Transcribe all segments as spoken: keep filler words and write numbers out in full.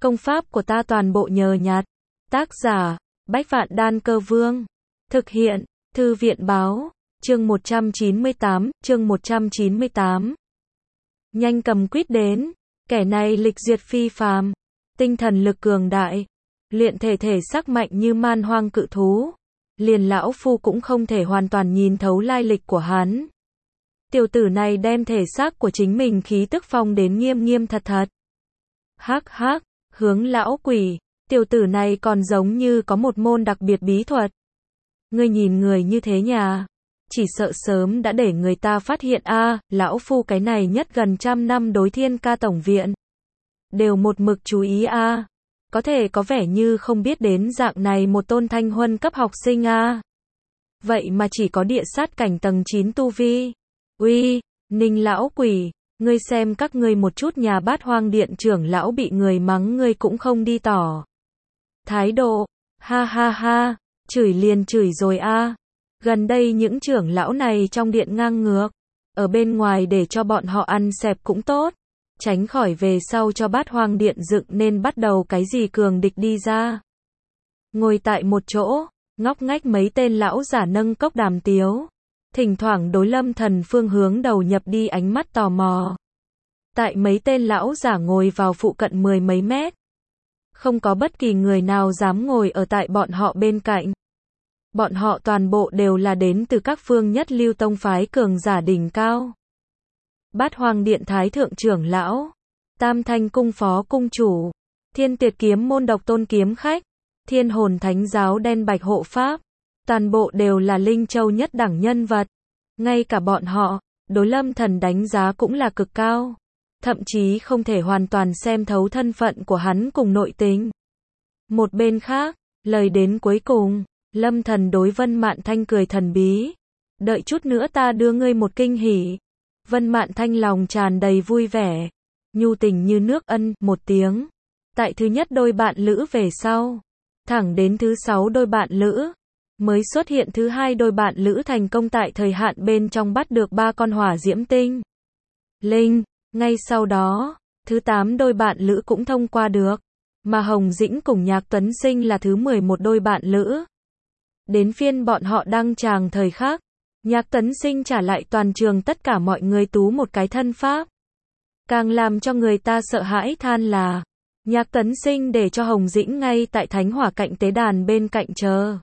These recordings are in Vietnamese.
Công pháp của ta toàn bộ nhờ nhặt. Tác giả, Bách Vạn Đan Cơ Vương. Thực hiện, Thư viện Báo. Chương một trăm chín mươi tám, chương một trăm chín mươi tám. Nhanh cầm quýt đến, kẻ này lịch duyệt phi phàm, tinh thần lực cường đại, luyện thể thể sắc mạnh như man hoang cự thú, liền lão phu cũng không thể hoàn toàn nhìn thấu lai lịch của hắn. Tiểu tử này đem thể xác của chính mình khí tức phong đến nghiêm nghiêm thật thật. Hắc hắc, Hướng lão quỷ, tiểu tử này còn giống như có một môn đặc biệt bí thuật. Ngươi nhìn người như thế nhà, chỉ sợ sớm đã để người ta phát hiện a, à, lão phu cái này nhất gần trăm năm đối Thiên Ca tổng viện, đều một mực chú ý a, à. Có thể có vẻ như không biết đến dạng này một tôn thanh huân cấp học sinh a. À. Vậy mà chỉ có địa sát cảnh tầng chín tu vi. Uy, Ninh lão quỷ, ngươi xem các ngươi một chút nhà Bát Hoang điện trưởng lão bị người mắng ngươi cũng không đi tỏ thái độ. Ha ha ha, chửi liền chửi rồi a. À. Gần đây những trưởng lão này trong điện ngang ngược, ở bên ngoài để cho bọn họ ăn xẹp cũng tốt, tránh khỏi về sau cho Bát Hoang điện dựng nên bắt đầu cái gì cường địch đi ra. Ngồi tại một chỗ, ngóc ngách mấy tên lão giả nâng cốc đàm tiếu, thỉnh thoảng đối Lâm Thần phương hướng đầu nhập đi ánh mắt tò mò. Tại mấy tên lão giả ngồi vào phụ cận mười mấy mét, không có bất kỳ người nào dám ngồi ở tại bọn họ bên cạnh. Bọn họ toàn bộ đều là đến từ các phương nhất lưu tông phái cường giả đỉnh cao. Bát Hoang điện thái thượng trưởng lão, Tam Thanh cung phó cung chủ, Thiên Tiệt kiếm môn độc tôn kiếm khách, Thiên Hồn thánh giáo đen bạch hộ pháp, toàn bộ đều là Linh Châu nhất đẳng nhân vật. Ngay cả bọn họ, đối Lâm Thần đánh giá cũng là cực cao, thậm chí không thể hoàn toàn xem thấu thân phận của hắn cùng nội tình. Một bên khác, lời đến cuối cùng, Lâm Thần đối Vân Mạn Thanh cười thần bí. Đợi chút nữa ta đưa ngươi một kinh hỉ. Vân Mạn Thanh lòng tràn đầy vui vẻ, nhu tình như nước ân một tiếng. Tại thứ nhất đôi bạn lữ về sau, thẳng đến thứ sáu đôi bạn lữ, mới xuất hiện thứ hai đôi bạn lữ thành công tại thời hạn bên trong bắt được ba con hỏa diễm tinh linh. Ngay sau đó, thứ tám đôi bạn lữ cũng thông qua được, mà Hồng Dĩnh cùng Nhạc Tuấn Sinh là thứ mười một đôi bạn lữ. Đến phiên bọn họ đăng tràng thời khắc, Nhạc Tấn Sinh trả lại toàn trường tất cả mọi người tú một cái thân pháp. Càng làm cho người ta sợ hãi than là, Nhạc Tấn Sinh để cho Hồng Dĩnh ngay tại thánh hỏa cạnh tế đàn bên cạnh chờ.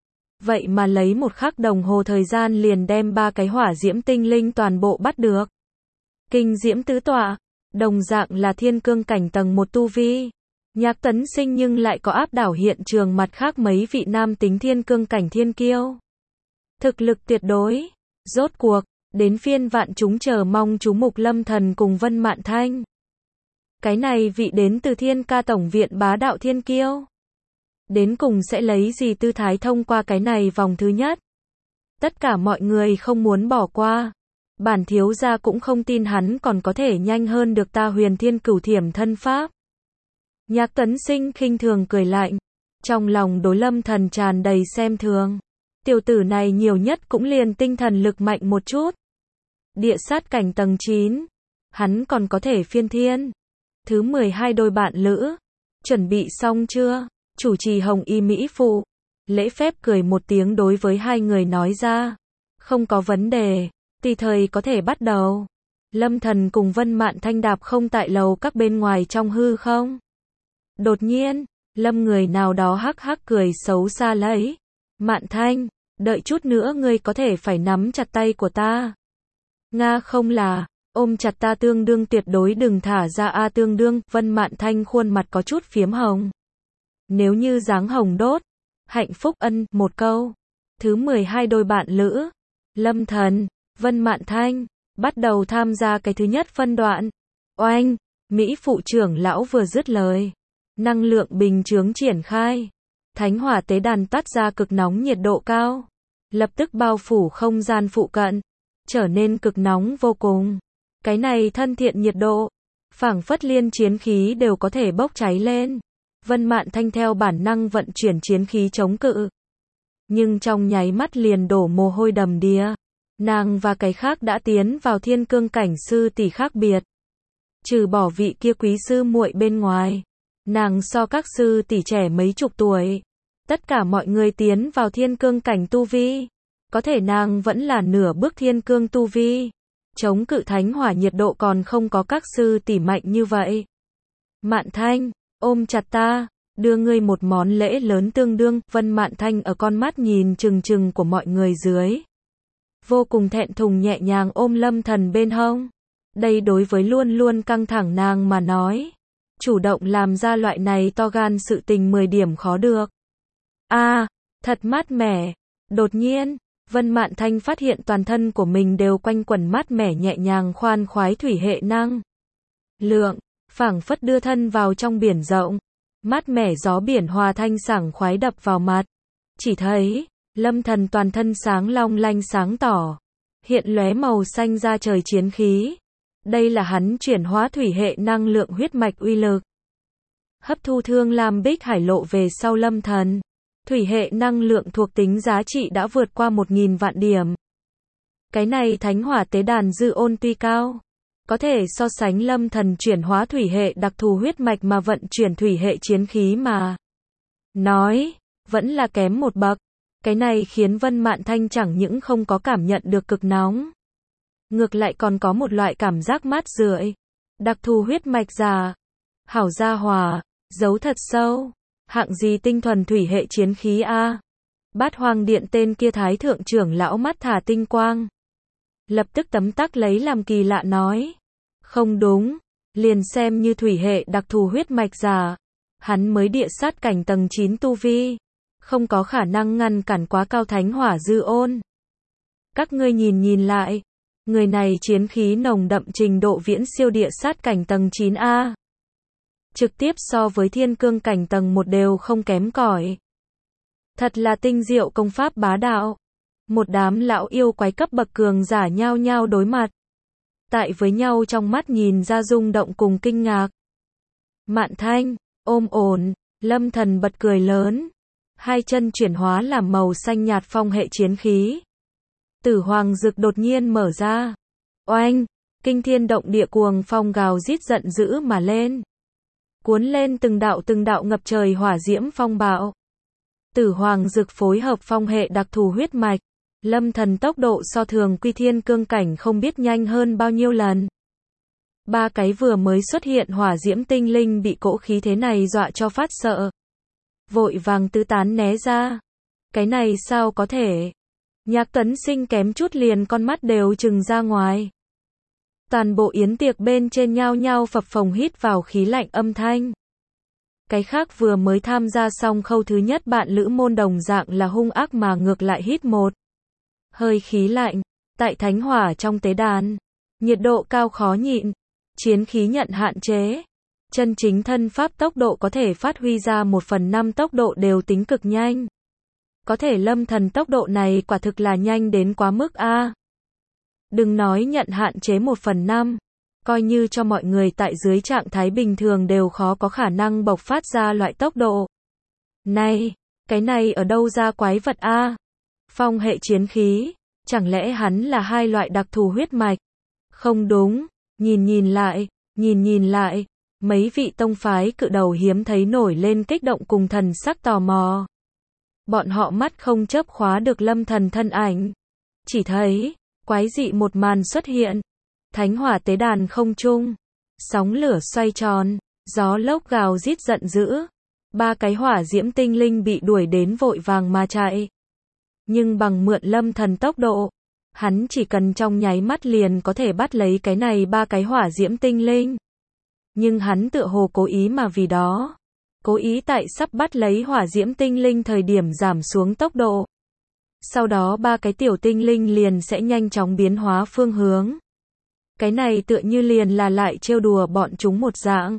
Vậy mà lấy một khắc đồng hồ thời gian liền đem ba cái hỏa diễm tinh linh toàn bộ bắt được. Kinh diễm tứ tọa, đồng dạng là thiên cương cảnh tầng một tu vi. Nhạc Tấn Sinh nhưng lại có áp đảo hiện trường mặt khác mấy vị nam tính thiên cương cảnh thiên kiêu. Thực lực tuyệt đối. Rốt cuộc, đến phiên vạn chúng chờ mong chú mục Lâm Thần cùng Vân Mạn Thanh. Cái này vị đến từ Thiên Ca tổng viện bá đạo thiên kiêu, đến cùng sẽ lấy gì tư thái thông qua cái này vòng thứ nhất. Tất cả mọi người không muốn bỏ qua. Bản thiếu gia cũng không tin hắn còn có thể nhanh hơn được ta Huyền Thiên Cửu Thiểm thân pháp. Nhạc Tấn Sinh khinh thường cười lạnh, trong lòng đối Lâm Thần tràn đầy xem thường. Tiểu tử này nhiều nhất cũng liền tinh thần lực mạnh một chút. Địa sát cảnh tầng chín, hắn còn có thể phiên thiên. Thứ mười hai đôi bạn lữ, chuẩn bị xong chưa? Chủ trì Hồng Y Mỹ Phụ, lễ phép cười một tiếng đối với hai người nói ra. Không có vấn đề, tùy thời có thể bắt đầu. Lâm Thần cùng Vân Mạn Thanh đạp không tại lầu các bên ngoài trong hư không. Đột nhiên, Lâm người nào đó hắc hắc cười xấu xa lấy. Mạn Thanh, đợi chút nữa ngươi có thể phải nắm chặt tay của ta. Nga không là, ôm chặt ta tương đương tuyệt đối đừng thả ra a tương đương. Vân Mạn Thanh khuôn mặt có chút phiếm hồng. Nếu như dáng hồng đốt, hạnh phúc ân, một câu. Thứ mười hai đôi bạn lữ, Lâm Thần, Vân Mạn Thanh, bắt đầu tham gia cái thứ nhất phân đoạn. Oanh, Mỹ phụ trưởng lão vừa dứt lời. Năng lượng bình chướng triển khai. Thánh hỏa tế đàn tắt ra cực nóng nhiệt độ cao. Lập tức bao phủ không gian phụ cận. Trở nên cực nóng vô cùng. Cái này thân thiện nhiệt độ. Phảng phất liên chiến khí đều có thể bốc cháy lên. Vân Mạn Thanh theo bản năng vận chuyển chiến khí chống cự. Nhưng trong nháy mắt liền đổ mồ hôi đầm đìa. Nàng và cái khác đã tiến vào thiên cương cảnh sư tỷ khác biệt. Trừ bỏ vị kia quý sư muội bên ngoài. Nàng so các sư tỷ trẻ mấy chục tuổi. Tất cả mọi người tiến vào thiên cương cảnh tu vi. Có thể nàng vẫn là nửa bước thiên cương tu vi. Chống cự thánh hỏa nhiệt độ còn không có các sư tỷ mạnh như vậy. Mạn Thanh, ôm chặt ta, đưa ngươi một món lễ lớn tương đương. Vân Mạn Thanh ở con mắt nhìn trừng trừng của mọi người dưới. Vô cùng thẹn thùng nhẹ nhàng ôm Lâm Thần bên hông. Đây đối với luôn luôn căng thẳng nàng mà nói. Chủ động làm ra loại này to gan sự tình mười điểm khó được. A, à, thật mát mẻ. Đột nhiên, Vân Mạn Thanh phát hiện toàn thân của mình đều quanh quẩn mát mẻ nhẹ nhàng khoan khoái thủy hệ năng lượng, phảng phất đưa thân vào trong biển rộng. Mát mẻ gió biển hòa thanh sảng khoái đập vào mặt. Chỉ thấy, Lâm Thần toàn thân sáng long lanh sáng tỏ, hiện lóe màu xanh ra trời chiến khí. Đây là hắn chuyển hóa thủy hệ năng lượng huyết mạch uy lực. Hấp thu Thương Lam Bích Hải lộ về sau Lâm Thần, thủy hệ năng lượng thuộc tính giá trị đã vượt qua một nghìn vạn điểm. Cái này thánh hỏa tế đàn dư ôn tuy cao, có thể so sánh Lâm Thần chuyển hóa thủy hệ đặc thù huyết mạch mà vận chuyển thủy hệ chiến khí mà nói, vẫn là kém một bậc. Cái này khiến Vân Mạn Thanh chẳng những không có cảm nhận được cực nóng, ngược lại còn có một loại cảm giác mát rượi. Đặc thù huyết mạch già, hảo gia hòa, giấu thật sâu. Hạng gì tinh thuần thủy hệ chiến khí a? Bát Hoang Điện tên kia thái thượng trưởng lão mắt thả tinh quang. Lập tức tấm tắc lấy làm kỳ lạ nói. Không đúng, liền xem như thủy hệ đặc thù huyết mạch già, hắn mới địa sát cảnh tầng chín tu vi, không có khả năng ngăn cản quá cao thánh hỏa dư ôn. Các ngươi nhìn nhìn lại, người này chiến khí nồng đậm trình độ viễn siêu địa sát cảnh tầng chín a. Trực tiếp so với thiên cương cảnh tầng một đều không kém cỏi. Thật là tinh diệu công pháp bá đạo. Một đám lão yêu quái cấp bậc cường giả nhao nhao đối mặt. Tại với nhau trong mắt nhìn ra rung động cùng kinh ngạc. Mạn Thanh, ôm ổn, Lâm Thần bật cười lớn. Hai chân chuyển hóa làm màu xanh nhạt phong hệ chiến khí. Tử hoàng dực đột nhiên mở ra. Oanh, kinh thiên động địa cuồng phong gào rít giận dữ mà lên. Cuốn lên từng đạo từng đạo ngập trời hỏa diễm phong bạo. Tử hoàng dực phối hợp phong hệ đặc thù huyết mạch. Lâm Thần tốc độ so thường quy thiên cương cảnh không biết nhanh hơn bao nhiêu lần. Ba cái vừa mới xuất hiện hỏa diễm tinh linh bị cỗ khí thế này dọa cho phát sợ. Vội vàng tứ tán né ra. Cái này sao có thể? Nhạc Tấn Sinh kém chút liền con mắt đều trừng ra ngoài. Toàn bộ yến tiệc bên trên nhao nhao phập phồng hít vào khí lạnh âm thanh. Cái khác vừa mới tham gia xong khâu thứ nhất bạn lữ môn đồng dạng là hung ác mà ngược lại hít một hơi khí lạnh. Tại thánh hỏa trong tế đàn, nhiệt độ cao khó nhịn, chiến khí nhận hạn chế. Chân chính thân pháp tốc độ có thể phát huy ra một phần năm tốc độ đều tính cực nhanh. Có thể Lâm Thần tốc độ này quả thực là nhanh đến quá mức a. Đừng nói nhận hạn chế một phần năm, coi như cho mọi người tại dưới trạng thái bình thường đều khó có khả năng bộc phát ra loại tốc độ này. Cái này ở đâu ra quái vật a? Phong hệ chiến khí, chẳng lẽ hắn là hai loại đặc thù huyết mạch? Không đúng, nhìn nhìn lại, nhìn nhìn lại, mấy vị tông phái cự đầu hiếm thấy nổi lên kích động cùng thần sắc tò mò. Bọn họ mắt không chớp khóa được Lâm Thần thân ảnh. Chỉ thấy, quái dị một màn xuất hiện. Thánh hỏa tế đàn không trung, sóng lửa xoay tròn, gió lốc gào rít giận dữ. Ba cái hỏa diễm tinh linh bị đuổi đến vội vàng mà chạy. Nhưng bằng mượn Lâm Thần tốc độ, hắn chỉ cần trong nháy mắt liền có thể bắt lấy cái này ba cái hỏa diễm tinh linh. Nhưng hắn tựa hồ cố ý mà vì đó. Cố ý tại sắp bắt lấy hỏa diễm tinh linh thời điểm giảm xuống tốc độ. Sau đó ba cái tiểu tinh linh liền sẽ nhanh chóng biến hóa phương hướng. Cái này tựa như liền là lại trêu đùa bọn chúng một dạng.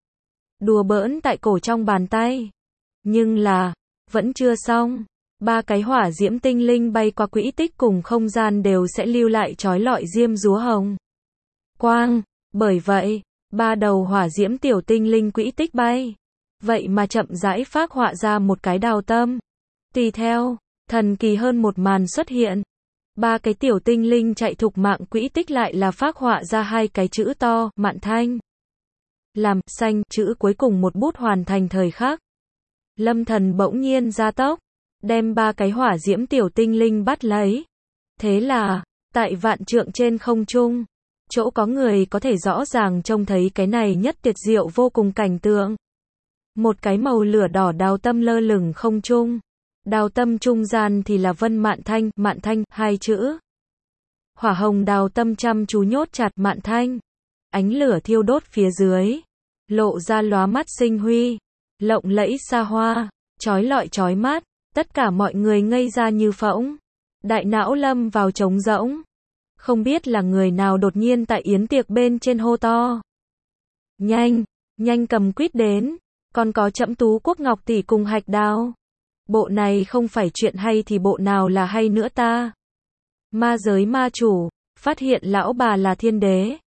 Đùa bỡn tại cổ trong bàn tay. Nhưng là, vẫn chưa xong. Ba cái hỏa diễm tinh linh bay qua quỹ tích cùng không gian đều sẽ lưu lại chói lọi diêm dúa hồng quang. Bởi vậy, ba đầu hỏa diễm tiểu tinh linh quỹ tích bay. Vậy mà chậm rãi phác họa ra một cái đào tâm. Tùy theo, thần kỳ hơn một màn xuất hiện. Ba cái tiểu tinh linh chạy thục mạng quỹ tích lại là phác họa ra hai cái chữ to, Mạn Thanh. làm, xanh, chữ cuối cùng một bút hoàn thành thời khắc. Lâm Thần bỗng nhiên gia tốc, đem ba cái hỏa diễm tiểu tinh linh bắt lấy. Thế là, tại vạn trượng trên không trung, chỗ có người có thể rõ ràng trông thấy cái này nhất tuyệt diệu vô cùng cảnh tượng. Một cái màu lửa đỏ đào tâm lơ lửng không trung. Đào tâm trung gian thì là Vân Mạn Thanh, Mạn Thanh, hai chữ. Hỏa hồng đào tâm chăm chú nhốt chặt Mạn Thanh. Ánh lửa thiêu đốt phía dưới, lộ ra lóa mắt sinh huy, lộng lẫy xa hoa, chói lọi chói mắt, tất cả mọi người ngây ra như phỗng. Đại não lâm vào trống rỗng. Không biết là người nào đột nhiên tại yến tiệc bên trên hô to. Nhanh, nhanh cầm quýt đến, còn có Trẫm Tú Quốc Ngọc tỷ cùng Hạch Đào. Bộ này không phải chuyện hay thì bộ nào là hay nữa ta? Ma giới ma chủ, phát hiện lão bà là thiên đế.